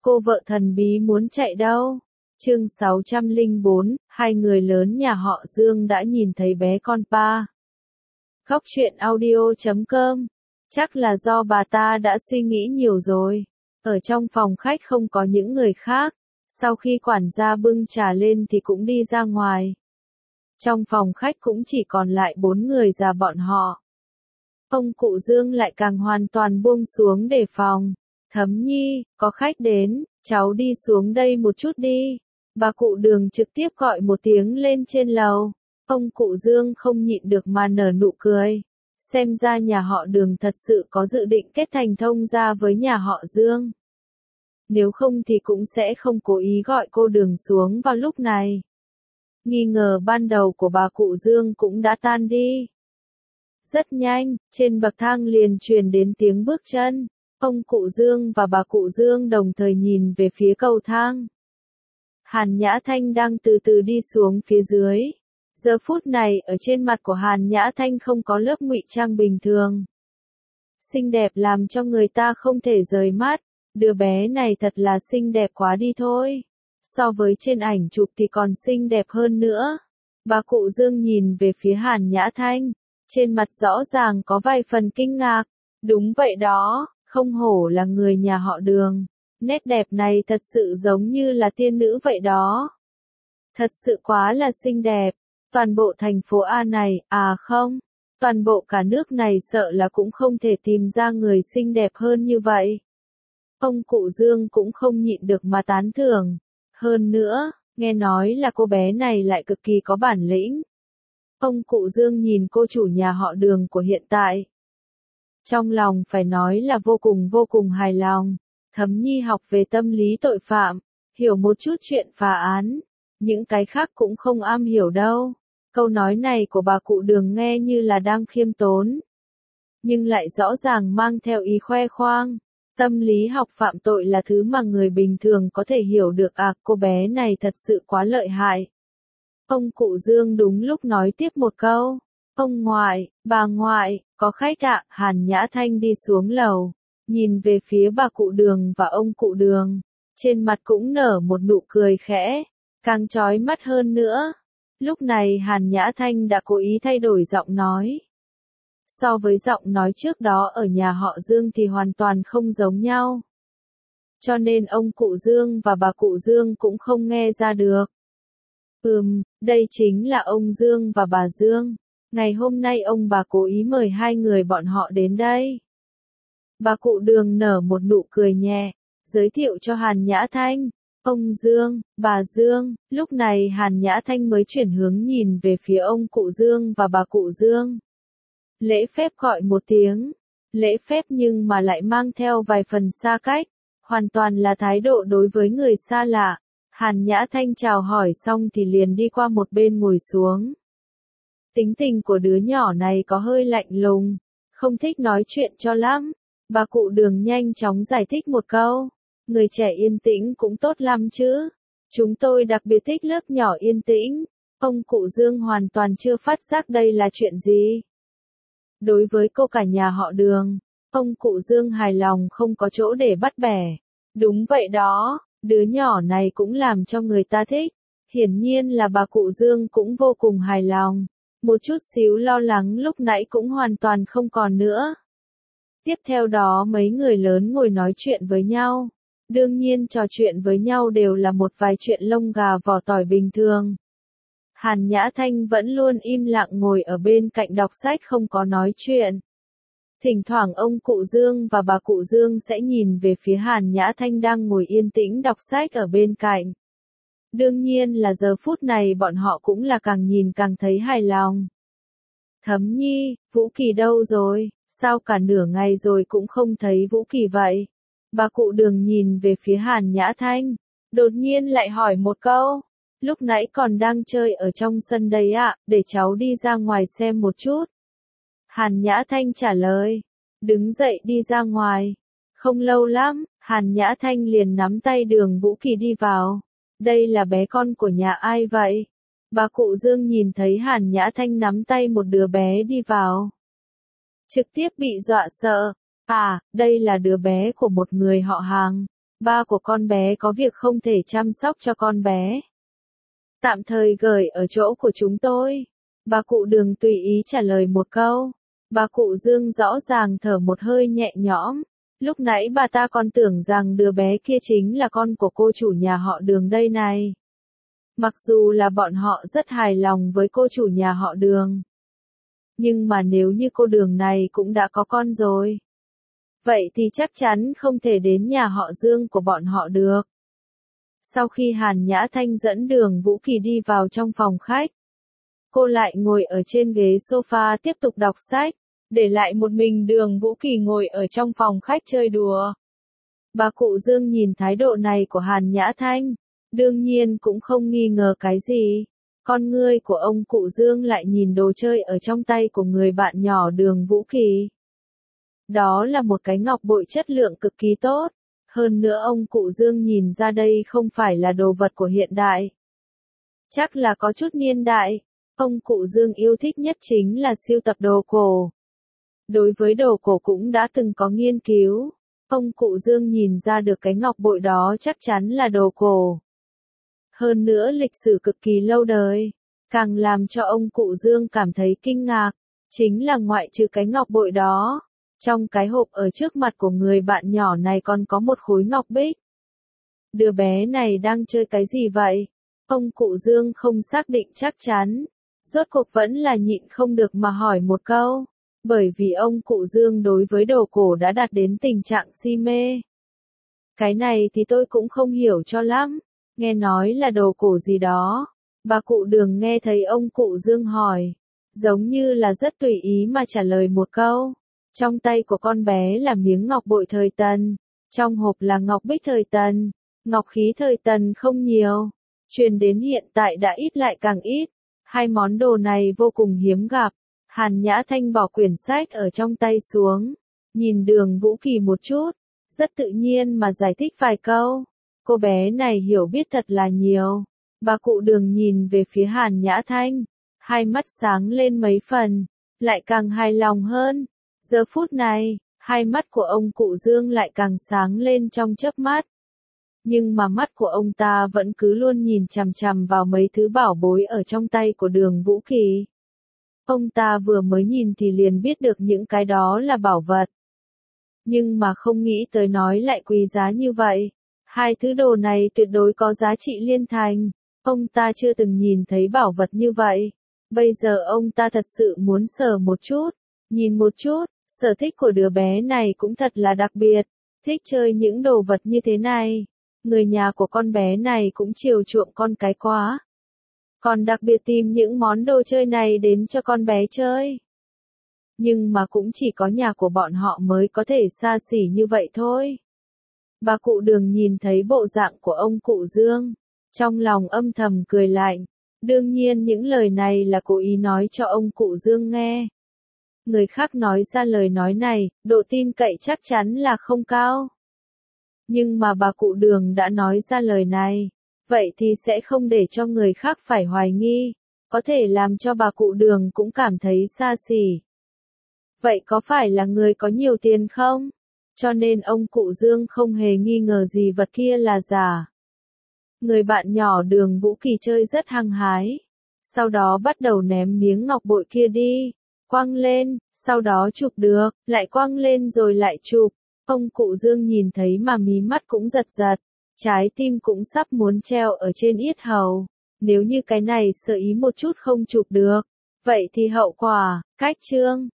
Cô vợ thần bí muốn chạy đâu? Chương 604, hai người lớn nhà họ Dương đã nhìn thấy bé con pa. Góc truyện audio.com. Chắc là do bà ta đã suy nghĩ nhiều rồi. Ở trong phòng khách không có những người khác. Sau khi quản gia bưng trà lên thì cũng đi ra ngoài. Trong phòng khách cũng chỉ còn lại 4 người già bọn họ. Ông cụ Dương lại càng hoàn toàn buông xuống đề phòng. Thấm Nhi, có khách đến, cháu đi xuống đây một chút đi. Bà cụ Đường trực tiếp gọi một tiếng lên trên lầu. Ông cụ Dương không nhịn được mà nở nụ cười. Xem ra nhà họ Đường thật sự có dự định kết thành thông gia với nhà họ Dương. Nếu không thì cũng sẽ không cố ý gọi cô Đường xuống vào lúc này. Nghi ngờ ban đầu của bà cụ Dương cũng đã tan đi. Rất nhanh, trên bậc thang liền truyền đến tiếng bước chân. Ông cụ Dương và bà cụ Dương đồng thời nhìn về phía cầu thang. Hàn Nhã Thanh đang từ từ đi xuống phía dưới. Giờ phút này ở trên mặt của Hàn Nhã Thanh không có lớp ngụy trang bình thường. Xinh đẹp làm cho người ta không thể rời mắt. Đứa bé này thật là xinh đẹp quá đi thôi. So với trên ảnh chụp thì còn xinh đẹp hơn nữa. Bà cụ Dương nhìn về phía Hàn Nhã Thanh. Trên mặt rõ ràng có vài phần kinh ngạc. Đúng vậy đó, không hổ là người nhà họ Đường. Nét đẹp này thật sự giống như là tiên nữ vậy đó. Thật sự quá là xinh đẹp. Toàn bộ thành phố A này, không, toàn bộ cả nước này sợ là cũng không thể tìm ra người xinh đẹp hơn như vậy. Ông cụ Dương cũng không nhịn được mà tán thưởng. Hơn nữa, nghe nói là cô bé này lại cực kỳ có bản lĩnh. Ông cụ Dương nhìn cô chủ nhà họ Đường của hiện tại. Trong lòng phải nói là vô cùng hài lòng. Thấm Nhi học về tâm lý tội phạm, hiểu một chút chuyện phá án. Những cái khác cũng không am hiểu đâu. Câu nói này của bà cụ Đường nghe như là đang khiêm tốn. Nhưng lại rõ ràng mang theo ý khoe khoang. Tâm lý học phạm tội là thứ mà người bình thường có thể hiểu được cô bé này thật sự quá lợi hại. Ông cụ Dương đúng lúc nói tiếp một câu. Ông ngoại, bà ngoại, có khách ạ. Hàn Nhã Thanh đi xuống lầu. Nhìn về phía bà cụ Đường và ông cụ Đường. Trên mặt cũng nở một nụ cười khẽ. Càng chói mắt hơn nữa. Lúc này Hàn Nhã Thanh đã cố ý thay đổi giọng nói. So với giọng nói trước đó ở nhà họ Dương thì hoàn toàn không giống nhau. Cho nên ông cụ Dương và bà cụ Dương cũng không nghe ra được. Đây chính là ông Dương và bà Dương. Ngày hôm nay ông bà cố ý mời hai người bọn họ đến đây. Bà cụ Đường nở một nụ cười nhẹ, giới thiệu cho Hàn Nhã Thanh. Ông Dương, bà Dương, lúc này Hàn Nhã Thanh mới chuyển hướng nhìn về phía ông cụ Dương và bà cụ Dương. Lễ phép gọi một tiếng, lễ phép nhưng mà lại mang theo vài phần xa cách, hoàn toàn là thái độ đối với người xa lạ. Hàn Nhã Thanh chào hỏi xong thì liền đi qua một bên ngồi xuống. Tính tình của đứa nhỏ này có hơi lạnh lùng, không thích nói chuyện cho lắm. Bà cụ Đường nhanh chóng giải thích một câu. Người trẻ yên tĩnh cũng tốt lắm chứ. Chúng tôi đặc biệt thích lớp nhỏ yên tĩnh. Ông cụ Dương hoàn toàn chưa phát giác đây là chuyện gì. Đối với cô cả nhà họ Đường, ông cụ Dương hài lòng không có chỗ để bắt bẻ. Đúng vậy đó, đứa nhỏ này cũng làm cho người ta thích. Hiển nhiên là bà cụ Dương cũng vô cùng hài lòng. Một chút xíu lo lắng lúc nãy cũng hoàn toàn không còn nữa. Tiếp theo đó mấy người lớn ngồi nói chuyện với nhau. Đương nhiên trò chuyện với nhau đều là một vài chuyện lông gà vỏ tỏi bình thường. Hàn Nhã Thanh vẫn luôn im lặng ngồi ở bên cạnh đọc sách không có nói chuyện. Thỉnh thoảng ông cụ Dương và bà cụ Dương sẽ nhìn về phía Hàn Nhã Thanh đang ngồi yên tĩnh đọc sách ở bên cạnh. Đương nhiên là giờ phút này bọn họ cũng là càng nhìn càng thấy hài lòng. Thấm Nhi, Vũ Kỳ đâu rồi? Sao cả nửa ngày rồi cũng không thấy Vũ Kỳ vậy? Bà cụ Đường nhìn về phía Hàn Nhã Thanh, đột nhiên lại hỏi một câu. Lúc nãy còn đang chơi ở trong sân đấy ạ, để cháu đi ra ngoài xem một chút. Hàn Nhã Thanh trả lời, đứng dậy đi ra ngoài. Không lâu lắm, Hàn Nhã Thanh liền nắm tay Đường Vũ Kỳ đi vào. Đây là bé con của nhà ai vậy? Bà cụ Dương nhìn thấy Hàn Nhã Thanh nắm tay một đứa bé đi vào. Trực tiếp bị dọa sợ. Đây là đứa bé của một người họ hàng. ba của con bé có việc không thể chăm sóc cho con bé. Tạm thời gửi ở chỗ của chúng tôi. Bà cụ Đường tùy ý trả lời một câu. Bà cụ Dương rõ ràng thở một hơi nhẹ nhõm. Lúc nãy bà ta còn tưởng rằng đứa bé kia chính là con của cô chủ nhà họ Đường đây này. Mặc dù là bọn họ rất hài lòng với cô chủ nhà họ Đường. Nhưng mà nếu như cô Đường này cũng đã có con rồi, vậy thì chắc chắn không thể đến nhà họ Dương của bọn họ được. Sau khi Hàn Nhã Thanh dẫn Đường Vũ Kỳ đi vào trong phòng khách, cô lại ngồi ở trên ghế sofa tiếp tục đọc sách, để lại một mình Đường Vũ Kỳ ngồi ở trong phòng khách chơi đùa. Bà cụ Dương nhìn thái độ này của Hàn Nhã Thanh, đương nhiên cũng không nghi ngờ cái gì. Con ngươi của ông cụ Dương lại nhìn đồ chơi ở trong tay của người bạn nhỏ Đường Vũ Kỳ. Đó là một cái ngọc bội chất lượng cực kỳ tốt. Hơn nữa ông cụ Dương nhìn ra đây không phải là đồ vật của hiện đại. Chắc là có chút niên đại. Ông cụ Dương yêu thích nhất chính là sưu tập đồ cổ. Đối với đồ cổ cũng đã từng có nghiên cứu. Ông cụ Dương nhìn ra được cái ngọc bội đó chắc chắn là đồ cổ. Hơn nữa lịch sử cực kỳ lâu đời. Càng làm cho ông cụ Dương cảm thấy kinh ngạc, chính là ngoại trừ cái ngọc bội đó, trong cái hộp ở trước mặt của người bạn nhỏ này còn có một khối ngọc bích. Đứa bé này đang chơi cái gì vậy? Ông cụ Dương không xác định chắc chắn. Rốt cuộc vẫn là nhịn không được mà hỏi một câu. Bởi vì ông cụ Dương đối với đồ cổ đã đạt đến tình trạng si mê. Cái này thì tôi cũng không hiểu cho lắm. Nghe nói là đồ cổ gì đó. Bà cụ Đường nghe thấy ông cụ Dương hỏi, giống như là rất tùy ý mà trả lời một câu. Trong tay của con bé là miếng ngọc bội thời Tần. Trong hộp là ngọc bích thời Tần. Ngọc khí thời Tần không nhiều. Truyền đến hiện tại đã ít lại càng ít. Hai món đồ này vô cùng hiếm gặp. Hàn Nhã Thanh bỏ quyển sách ở trong tay xuống. Nhìn Đường Vũ Kỳ một chút. Rất tự nhiên mà giải thích vài câu. Cô bé này hiểu biết thật là nhiều. Bà cụ Đường nhìn về phía Hàn Nhã Thanh. Hai mắt sáng lên mấy phần. Lại càng hài lòng hơn. Giờ phút này, hai mắt của ông cụ Dương lại càng sáng lên trong chớp mắt. Nhưng mà mắt của ông ta vẫn cứ luôn nhìn chằm chằm vào mấy thứ bảo bối ở trong tay của Đường Vũ Kỳ. Ông ta vừa mới nhìn thì liền biết được những cái đó là bảo vật. Nhưng mà không nghĩ tới nói lại quý giá như vậy. Hai thứ đồ này tuyệt đối có giá trị liên thành. Ông ta chưa từng nhìn thấy bảo vật như vậy. Bây giờ ông ta thật sự muốn sờ một chút, nhìn một chút. Sở thích của đứa bé này cũng thật là đặc biệt. Thích chơi những đồ vật như thế này. Người nhà của con bé này cũng chiều chuộng con cái quá. Còn đặc biệt tìm những món đồ chơi này đến cho con bé chơi. Nhưng mà cũng chỉ có nhà của bọn họ mới có thể xa xỉ như vậy thôi. Bà cụ Đường nhìn thấy bộ dạng của ông cụ Dương. Trong lòng âm thầm cười lạnh. Đương nhiên những lời này là cố ý nói cho ông cụ Dương nghe. Người khác nói ra lời nói này, độ tin cậy chắc chắn là không cao. Nhưng mà bà cụ Đường đã nói ra lời này, vậy thì sẽ không để cho người khác phải hoài nghi, có thể làm cho bà cụ Đường cũng cảm thấy xa xỉ. Vậy có phải là người có nhiều tiền không? Cho nên ông cụ Dương không hề nghi ngờ gì vật kia là giả. Người bạn nhỏ Đường Vũ Kỳ chơi rất hăng hái, sau đó bắt đầu ném miếng ngọc bội kia đi. Quăng lên, sau đó chụp được, lại quăng lên rồi lại chụp. Ông cụ Dương nhìn thấy mà mí mắt cũng giật giật, trái tim cũng sắp muốn treo ở trên yết hầu. Nếu như cái này sơ ý một chút không chụp được, vậy thì hậu quả, cách chương.